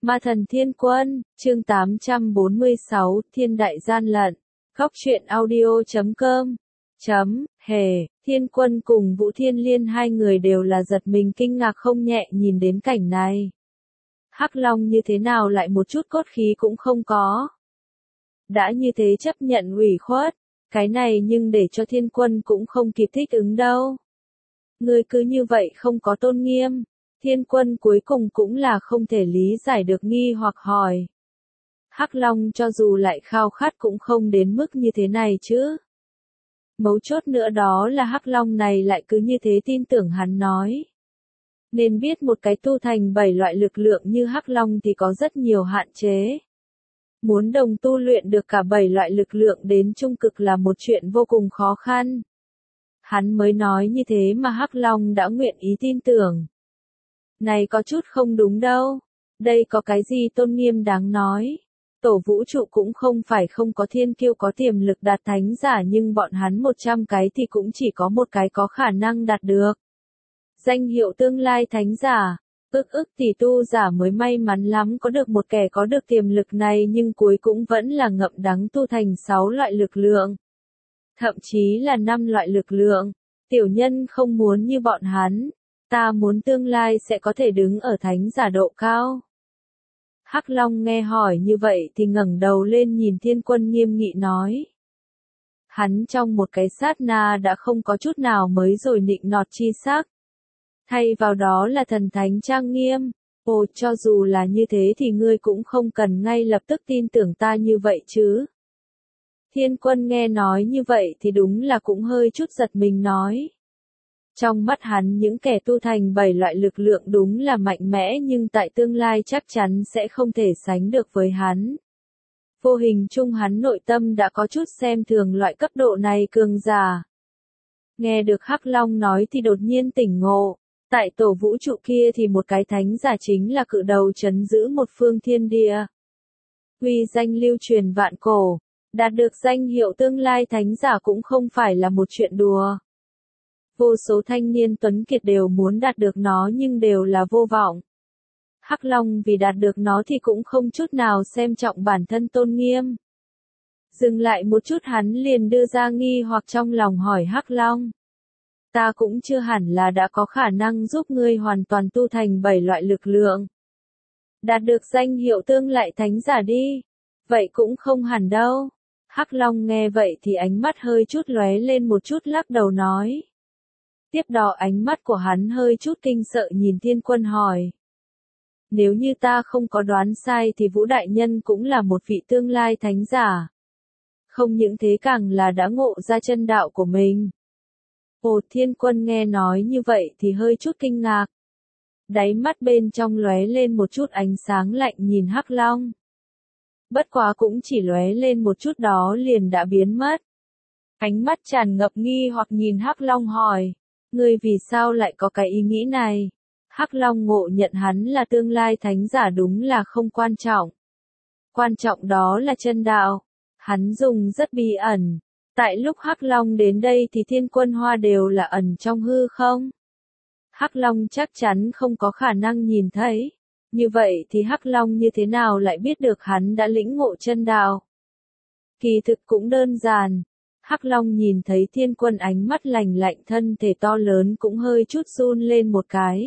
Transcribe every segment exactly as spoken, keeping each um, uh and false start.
Ma thần Thiên Quân, chương tám trăm bốn mươi sáu, Thiên đại gian lận. Góc truyện audio chấm com. Chấm, hề, Thiên Quân cùng Vũ Thiên Liên hai người đều là giật mình kinh ngạc không nhẹ nhìn đến cảnh này. Hắc Long như thế nào lại một chút cốt khí cũng không có. Đã như thế chấp nhận ủy khuất, cái này nhưng để cho Thiên Quân cũng không kịp thích ứng đâu. Ngươi cứ như vậy không có tôn nghiêm. Thiên Quân cuối cùng cũng là không thể lý giải được nghi hoặc hỏi. Hắc Long cho dù lại khao khát cũng không đến mức như thế này chứ. Mấu chốt nữa đó là Hắc Long này lại cứ như thế tin tưởng hắn nói. Nên biết một cái tu thành bảy loại lực lượng như Hắc Long thì có rất nhiều hạn chế. Muốn đồng tu luyện được cả bảy loại lực lượng đến trung cực là một chuyện vô cùng khó khăn. Hắn mới nói như thế mà Hắc Long đã nguyện ý tin tưởng. Này có chút không đúng đâu. Đây có cái gì tôn nghiêm đáng nói. Tổ vũ trụ cũng không phải không có thiên kiêu có tiềm lực đạt thánh giả nhưng bọn hắn một trăm cái thì cũng chỉ có một cái có khả năng đạt được. Danh hiệu tương lai thánh giả, ức ức tỷ tu giả mới may mắn lắm có được một kẻ có được tiềm lực này nhưng cuối cũng vẫn là ngậm đắng tu thành sáu loại lực lượng. Thậm chí là năm loại lực lượng. Tiểu nhân không muốn như bọn hắn. Ta muốn tương lai sẽ có thể đứng ở thánh giả độ cao. Hắc Long nghe hỏi như vậy thì ngẩng đầu lên nhìn Thiên Quân nghiêm nghị nói. Hắn trong một cái sát na đã không có chút nào mới rồi nịnh nọt chi sắc. Thay vào đó là thần thánh trang nghiêm. Ồ, cho dù là như thế thì ngươi cũng không cần ngay lập tức tin tưởng ta như vậy chứ. Thiên Quân nghe nói như vậy thì đúng là cũng hơi chút giật mình nói. Trong mắt hắn những kẻ tu thành bảy loại lực lượng đúng là mạnh mẽ nhưng tại tương lai chắc chắn sẽ không thể sánh được với hắn. Vô hình chung hắn nội tâm đã có chút xem thường loại cấp độ này cường giả. Nghe được Hắc Long nói thì đột nhiên tỉnh ngộ. Tại tổ vũ trụ kia thì một cái thánh giả chính là cự đầu trấn giữ một phương thiên địa. Uy danh lưu truyền vạn cổ. Đạt được danh hiệu tương lai thánh giả cũng không phải là một chuyện đùa. Vô số thanh niên tuấn kiệt đều muốn đạt được nó nhưng đều là vô vọng. Hắc Long vì đạt được nó thì cũng không chút nào xem trọng bản thân tôn nghiêm. Dừng lại một chút hắn liền đưa ra nghi hoặc trong lòng hỏi Hắc Long. Ta cũng chưa hẳn là đã có khả năng giúp ngươi hoàn toàn tu thành bảy loại lực lượng. Đạt được danh hiệu tương lại thánh giả đi. Vậy cũng không hẳn đâu. Hắc Long nghe vậy thì ánh mắt hơi chút lóe lên một chút lắc đầu nói. Tiếp đó ánh mắt của hắn hơi chút kinh sợ nhìn Thiên Quân hỏi. Nếu như ta không có đoán sai thì Vũ Đại Nhân cũng là một vị tương lai thánh giả. Không những thế càng là đã ngộ ra chân đạo của mình. Ồ, Thiên Quân nghe nói như vậy thì hơi chút kinh ngạc. Đáy mắt bên trong lóe lên một chút ánh sáng lạnh nhìn Hắc Long. Bất quá cũng chỉ lóe lên một chút đó liền đã biến mất. Ánh mắt tràn ngập nghi hoặc nhìn Hắc Long hỏi. Ngươi vì sao lại có cái ý nghĩ này? Hắc Long ngộ nhận hắn là tương lai thánh giả đúng là không quan trọng. Quan trọng đó là chân đạo. Hắn dùng rất bí ẩn. Tại lúc Hắc Long đến đây thì Thiên Quân Hoa đều là ẩn trong hư không? Hắc Long chắc chắn không có khả năng nhìn thấy. Như vậy thì Hắc Long như thế nào lại biết được hắn đã lĩnh ngộ chân đạo? Kỳ thực cũng đơn giản. Hắc Long nhìn thấy Thiên Quân ánh mắt lạnh lạnh thân thể to lớn cũng hơi chút run lên một cái.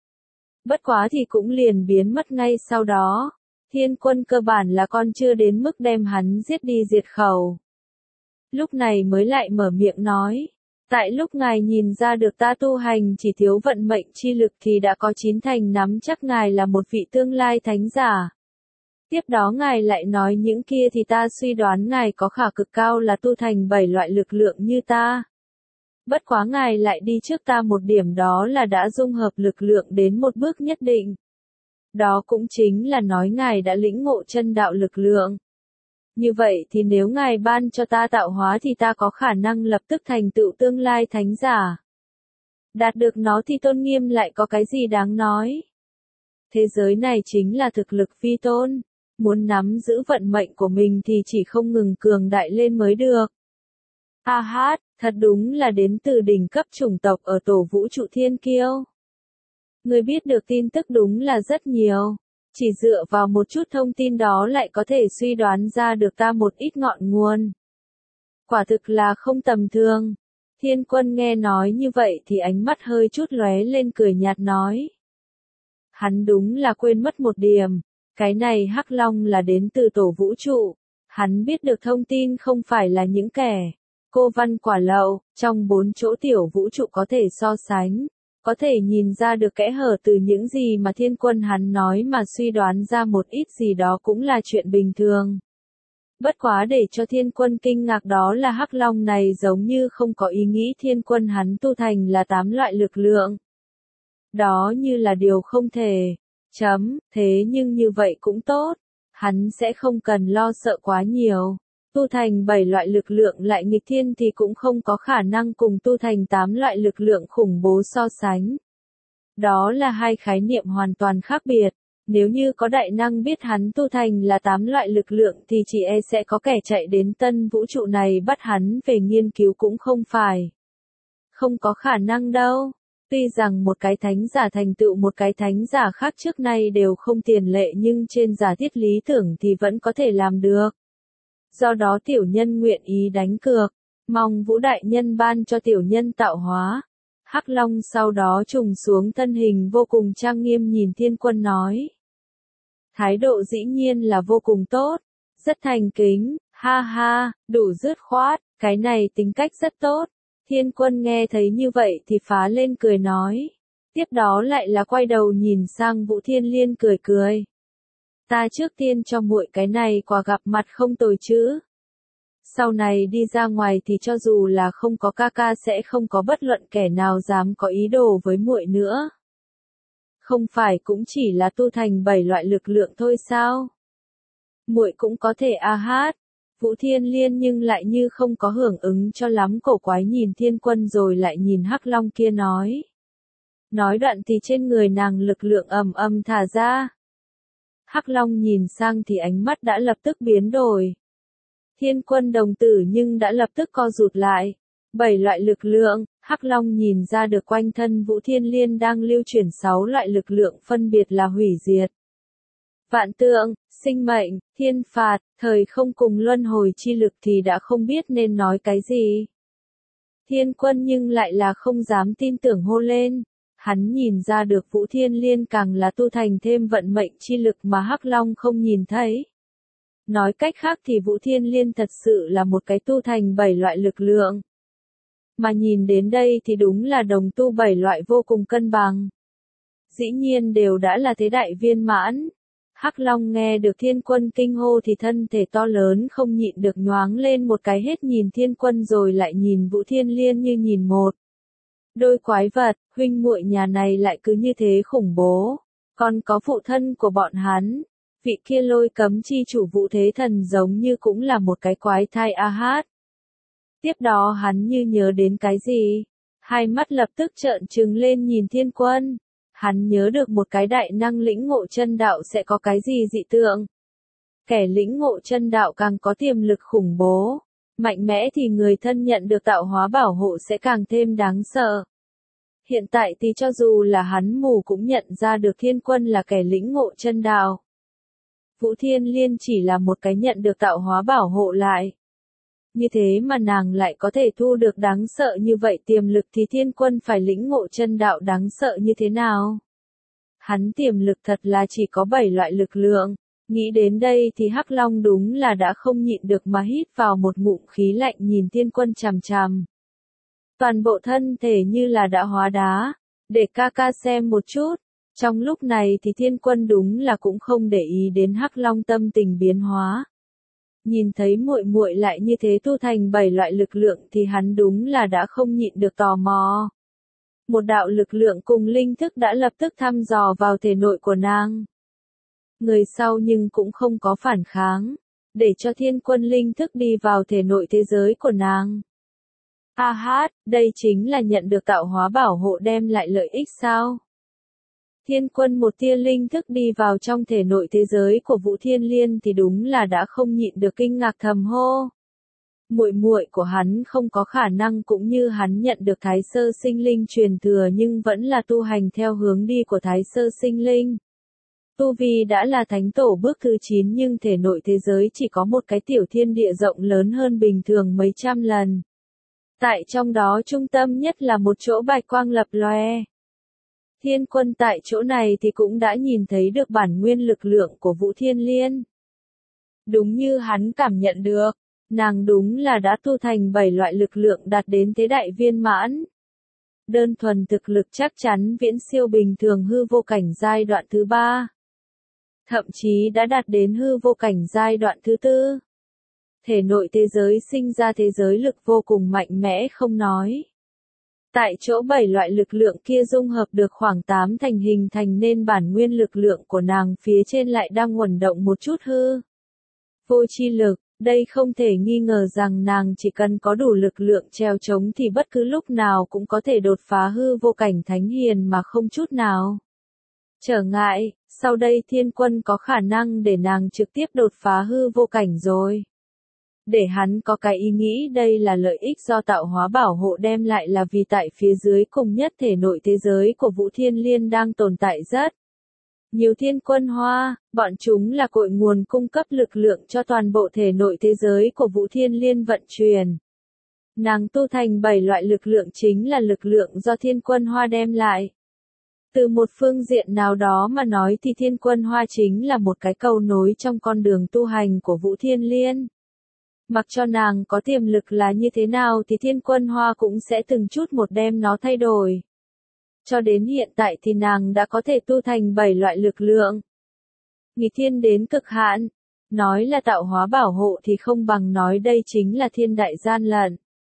Bất quá thì cũng liền biến mất ngay sau đó. Thiên Quân cơ bản là con chưa đến mức đem hắn giết đi diệt khẩu. Lúc này mới lại mở miệng nói. Tại lúc ngài nhìn ra được ta tu hành chỉ thiếu vận mệnh chi lực thì đã có chín thành nắm chắc ngài là một vị tương lai thánh giả. Tiếp đó ngài lại nói những kia thì ta suy đoán ngài có khả cực cao là tu thành bảy loại lực lượng như ta. Bất quá ngài lại đi trước ta một điểm đó là đã dung hợp lực lượng đến một bước nhất định. Đó cũng chính là nói ngài đã lĩnh ngộ chân đạo lực lượng. Như vậy thì nếu ngài ban cho ta tạo hóa thì ta có khả năng lập tức thành tựu tương lai thánh giả. Đạt được nó thì tôn nghiêm lại có cái gì đáng nói. Thế giới này chính là thực lực vi tôn. Muốn nắm giữ vận mệnh của mình thì chỉ không ngừng cường đại lên mới được. A hát, thật đúng là đến từ đỉnh cấp chủng tộc ở tổ vũ trụ thiên kiêu. Người biết được tin tức đúng là rất nhiều. Chỉ dựa vào một chút thông tin đó lại có thể suy đoán ra được ta một ít ngọn nguồn. Quả thực là không tầm thường. Thiên Quân nghe nói như vậy thì ánh mắt hơi chút lóe lên cười nhạt nói. Hắn đúng là quên mất một điểm. Cái này Hắc Long là đến từ tổ vũ trụ. Hắn biết được thông tin không phải là những kẻ cô văn quả lậu, trong bốn chỗ tiểu vũ trụ có thể so sánh. Có thể nhìn ra được kẽ hở từ những gì mà Thiên Quân hắn nói mà suy đoán ra một ít gì đó cũng là chuyện bình thường. Bất quá để cho Thiên Quân kinh ngạc đó là Hắc Long này giống như không có ý nghĩ Thiên Quân hắn tu thành là tám loại lực lượng. Đó như là điều không thể. Chấm, thế nhưng như vậy cũng tốt. Hắn sẽ không cần lo sợ quá nhiều. Tu thành bảy loại lực lượng lại nghịch thiên thì cũng không có khả năng cùng tu thành tám loại lực lượng khủng bố so sánh. Đó là hai khái niệm hoàn toàn khác biệt. Nếu như có đại năng biết hắn tu thành là tám loại lực lượng thì chỉ e sẽ có kẻ chạy đến tân vũ trụ này bắt hắn về nghiên cứu cũng không phải. Không có khả năng đâu. Tuy rằng một cái thánh giả thành tựu một cái thánh giả khác trước nay đều không tiền lệ nhưng trên giả thiết lý tưởng thì vẫn có thể làm được. Do đó tiểu nhân nguyện ý đánh cược, mong Vũ Đại Nhân ban cho tiểu nhân tạo hóa. Hắc Long sau đó trùng xuống thân hình vô cùng trang nghiêm nhìn Thiên Quân nói. Thái độ dĩ nhiên là vô cùng tốt, rất thành kính, ha ha, đủ dứt khoát, cái này tính cách rất tốt. Thiên Quân nghe thấy như vậy thì phá lên cười nói. Tiếp đó lại là quay đầu nhìn sang Vũ Thiên Liên cười cười. Ta trước tiên cho muội cái này quà gặp mặt không tồi chứ. Sau này đi ra ngoài thì cho dù là không có ca ca sẽ không có bất luận kẻ nào dám có ý đồ với muội nữa. Không phải cũng chỉ là tu thành bảy loại lực lượng thôi sao? Muội cũng có thể a hát. Vũ Thiên Liên nhưng lại như không có hưởng ứng cho lắm cổ quái nhìn Thiên Quân rồi lại nhìn Hắc Long kia nói. Nói đoạn thì trên người nàng lực lượng ầm ầm thả ra. Hắc Long nhìn sang thì ánh mắt đã lập tức biến đổi. Thiên Quân đồng tử nhưng đã lập tức co rụt lại. Bảy loại lực lượng, Hắc Long nhìn ra được quanh thân Vũ Thiên Liên đang lưu chuyển sáu loại lực lượng phân biệt là hủy diệt, vạn tượng, sinh mệnh, thiên phạt, thời không cùng luân hồi chi lực thì đã không biết nên nói cái gì. Thiên Quân nhưng lại là không dám tin tưởng hô lên. Hắn nhìn ra được Vũ Thiên Liên càng là tu thành thêm vận mệnh chi lực mà Hắc Long không nhìn thấy. Nói cách khác thì Vũ Thiên Liên thật sự là một cái tu thành bảy loại lực lượng. Mà nhìn đến đây thì đúng là đồng tu bảy loại vô cùng cân bằng. Dĩ nhiên đều đã là thế đại viên mãn. Hắc Long nghe được Thiên Quân kinh hô thì thân thể to lớn không nhịn được nhoáng lên một cái hết nhìn Thiên Quân rồi lại nhìn Vũ Thiên Liên như nhìn một đôi quái vật, huynh muội nhà này lại cứ như thế khủng bố. Còn có phụ thân của bọn hắn, vị kia Lôi Cấm chi chủ Vũ Thế Thần giống như cũng là một cái quái thai a hát. Tiếp đó hắn như nhớ đến cái gì, hai mắt lập tức trợn trừng lên nhìn Thiên Quân. Hắn nhớ được một cái đại năng lĩnh ngộ chân đạo sẽ có cái gì dị tượng. Kẻ lĩnh ngộ chân đạo càng có tiềm lực khủng bố, mạnh mẽ thì người thân nhận được tạo hóa bảo hộ sẽ càng thêm đáng sợ. Hiện tại thì cho dù là hắn mù cũng nhận ra được Thiên Quân là kẻ lĩnh ngộ chân đạo. Vũ Thiên Liên chỉ là một cái nhận được tạo hóa bảo hộ lại. Như thế mà nàng lại có thể thu được đáng sợ như vậy tiềm lực thì Thiên Quân phải lĩnh ngộ chân đạo đáng sợ như thế nào? Hắn tiềm lực thật là chỉ có bảy loại lực lượng. Nghĩ đến đây thì Hắc Long đúng là đã không nhịn được mà hít vào một ngụm khí lạnh nhìn Thiên Quân chằm chằm. Toàn bộ thân thể như là đã hóa đá. Để ca ca xem một chút. Trong lúc này thì Thiên Quân đúng là cũng không để ý đến Hắc Long tâm tình biến hóa. Nhìn thấy muội muội lại như thế tu thành bảy loại lực lượng thì hắn đúng là đã không nhịn được tò mò. Một đạo lực lượng cùng linh thức đã lập tức thăm dò vào thể nội của nàng. Người sau nhưng cũng không có phản kháng, để cho Thiên Quân linh thức đi vào thể nội thế giới của nàng. A hát, đây chính là nhận được tạo hóa bảo hộ đem lại lợi ích sao? Thiên Quân một tia linh thức đi vào trong thể nội thế giới của Vũ Thiên Liên thì đúng là đã không nhịn được kinh ngạc thầm hô. Muội muội của hắn không có khả năng cũng như hắn nhận được Thái Sơ Sinh Linh truyền thừa nhưng vẫn là tu hành theo hướng đi của Thái Sơ Sinh Linh. Tu vi đã là thánh tổ bước thứ chín nhưng thể nội thế giới chỉ có một cái tiểu thiên địa rộng lớn hơn bình thường mấy trăm lần. Tại trong đó trung tâm nhất là một chỗ bạch quang lập loè. Thiên Quân tại chỗ này thì cũng đã nhìn thấy được bản nguyên lực lượng của Vũ Thiên Liên. Đúng như hắn cảm nhận được, nàng đúng là đã tu thành bảy loại lực lượng đạt đến thế đại viên mãn. Đơn thuần thực lực chắc chắn viễn siêu bình thường hư vô cảnh giai đoạn thứ ba. Thậm chí đã đạt đến hư vô cảnh giai đoạn thứ tư. Thể nội thế giới sinh ra thế giới lực vô cùng mạnh mẽ không nói. Tại chỗ bảy loại lực lượng kia dung hợp được khoảng tám thành hình thành nên bản nguyên lực lượng của nàng phía trên lại đang uẩn động một chút hư vô chi lực. Đây không thể nghi ngờ rằng nàng chỉ cần có đủ lực lượng treo chống thì bất cứ lúc nào cũng có thể đột phá hư vô cảnh thánh hiền mà không chút nào trở ngại. Sau đây Thiên Quân có khả năng để nàng trực tiếp đột phá hư vô cảnh rồi. Để hắn có cái ý nghĩ đây là lợi ích do tạo hóa bảo hộ đem lại là vì tại phía dưới cùng nhất thể nội thế giới của Vũ Thiên Liên đang tồn tại rất nhiều thiên quân hoa, bọn chúng là cội nguồn cung cấp lực lượng cho toàn bộ thể nội thế giới của Vũ Thiên Liên vận chuyển. Nàng tu thành bảy loại lực lượng chính là lực lượng do thiên quân hoa đem lại. Từ một phương diện nào đó mà nói thì thiên quân hoa chính là một cái cầu nối trong con đường tu hành của Vũ Thiên Liên. Mặc cho nàng có tiềm lực là như thế nào thì thiên quân hoa cũng sẽ từng chút một đem nó thay đổi. Cho đến hiện tại thì nàng đã có thể tu thành bảy loại lực lượng. Nghịch thiên đến cực hạn. Nói là tạo hóa bảo hộ thì không bằng nói đây chính là thiên đại gian lận.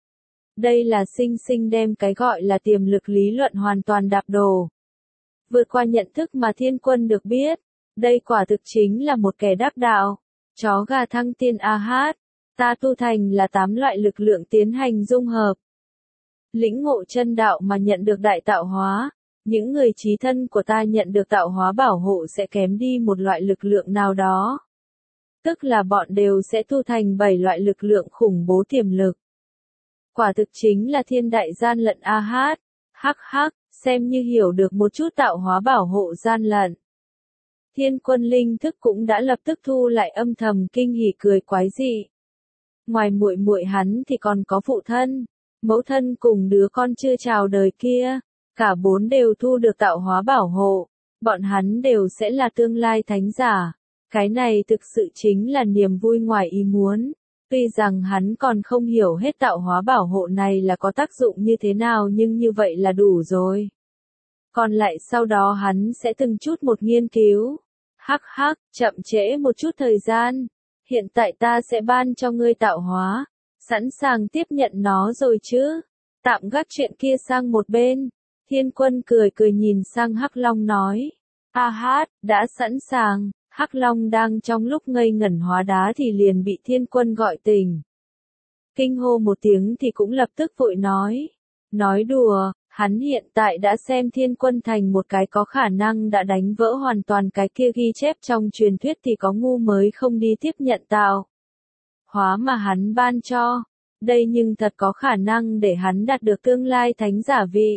Đây là sinh sinh đem cái gọi là tiềm lực lý luận hoàn toàn đạp đổ. Vượt qua nhận thức mà Thiên Quân được biết. Đây quả thực chính là một kẻ đắc đạo. Chó gà thăng tiên a hát. Ta tu thành là tám loại lực lượng tiến hành dung hợp. Lĩnh ngộ chân đạo mà nhận được đại tạo hóa, những người chí thân của ta nhận được tạo hóa bảo hộ sẽ kém đi một loại lực lượng nào đó. Tức là bọn đều sẽ tu thành bảy loại lực lượng khủng bố tiềm lực. Quả thực chính là thiên đại gian lận a hát, hắc hắc, xem như hiểu được một chút tạo hóa bảo hộ gian lận. Thiên Quân linh thức cũng đã lập tức thu lại âm thầm kinh hỉ cười quái dị. Ngoài muội muội hắn thì còn có phụ thân. Mẫu thân cùng đứa con chưa chào đời kia, cả bốn đều thu được tạo hóa bảo hộ, bọn hắn đều sẽ là tương lai thánh giả. Cái này thực sự chính là niềm vui ngoài ý muốn. Tuy rằng hắn còn không hiểu hết tạo hóa bảo hộ này là có tác dụng như thế nào nhưng như vậy là đủ rồi. Còn lại sau đó hắn sẽ từng chút một nghiên cứu. Hắc hắc, chậm trễ một chút thời gian. Hiện tại ta sẽ ban cho ngươi tạo hóa. Sẵn sàng tiếp nhận nó rồi chứ? Tạm gác chuyện kia sang một bên. Thiên Quân cười cười nhìn sang Hắc Long nói. A hát, đã sẵn sàng. Hắc Long đang trong lúc ngây ngẩn hóa đá thì liền bị Thiên Quân gọi tỉnh. Kinh hô một tiếng thì cũng lập tức vội nói. Nói đùa, hắn hiện tại đã xem Thiên Quân thành một cái có khả năng đã đánh vỡ hoàn toàn cái kia ghi chép trong truyền thuyết thì có ngu mới không đi tiếp nhận tạo hóa mà hắn ban cho. Đây nhưng thật có khả năng để hắn đạt được tương lai thánh giả vị.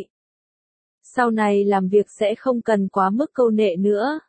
Sau này làm việc sẽ không cần quá mức câu nệ nữa.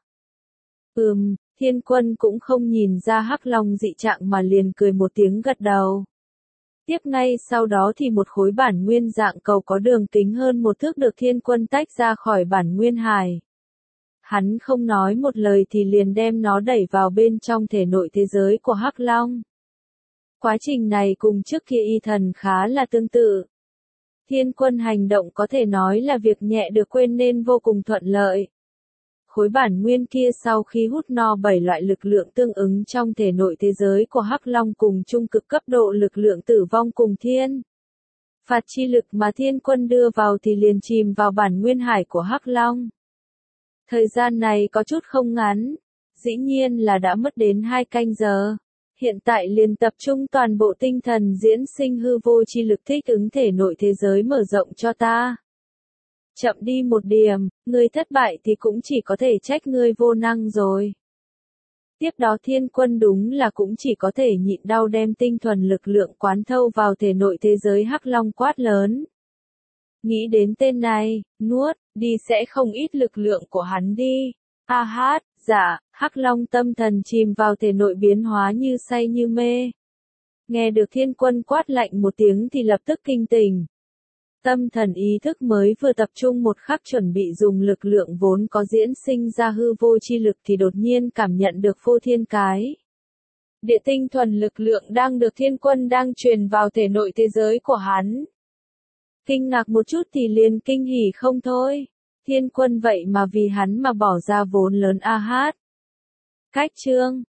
Ừm, Thiên Quân cũng không nhìn ra Hắc Long dị trạng mà liền cười một tiếng gật đầu. Tiếp ngay sau đó thì một khối bản nguyên dạng cầu có đường kính hơn một thước được Thiên Quân tách ra khỏi bản nguyên hải. Hắn không nói một lời thì liền đem nó đẩy vào bên trong thể nội thế giới của Hắc Long. Quá trình này cùng trước kia y thần khá là tương tự. Thiên Quân hành động có thể nói là việc nhẹ được quên nên vô cùng thuận lợi. Khối bản nguyên kia sau khi hút no bảy loại lực lượng tương ứng trong thể nội thế giới của Hắc Long cùng trung cực cấp độ lực lượng tử vong cùng thiên phạt chi lực mà Thiên Quân đưa vào thì liền chìm vào bản nguyên hải của Hắc Long. Thời gian này có chút không ngắn, dĩ nhiên là đã mất đến hai canh giờ. Hiện tại liền tập trung toàn bộ tinh thần diễn sinh hư vô chi lực thích ứng thể nội thế giới mở rộng cho ta. Chậm đi một điểm, ngươi thất bại thì cũng chỉ có thể trách ngươi vô năng rồi. Tiếp đó Thiên Quân đúng là cũng chỉ có thể nhịn đau đem tinh thuần lực lượng quán thâu vào thể nội thế giới Hắc Long quát lớn. Nghĩ đến tên này, nuốt, đi sẽ không ít lực lượng của hắn đi. A hát, dạ, Hắc Long tâm thần chìm vào thể nội biến hóa như say như mê. Nghe được Thiên Quân quát lạnh một tiếng thì lập tức kinh tỉnh. Tâm thần ý thức mới vừa tập trung một khắc chuẩn bị dùng lực lượng vốn có diễn sinh ra hư vô chi lực thì đột nhiên cảm nhận được phô thiên cái. Địa tinh thuần lực lượng đang được Thiên Quân đang truyền vào thể nội thế giới của hắn. Kinh ngạc một chút thì liền kinh hỉ không thôi. Thiên Quân vậy mà vì hắn mà bỏ ra vốn lớn a hát. Cách chương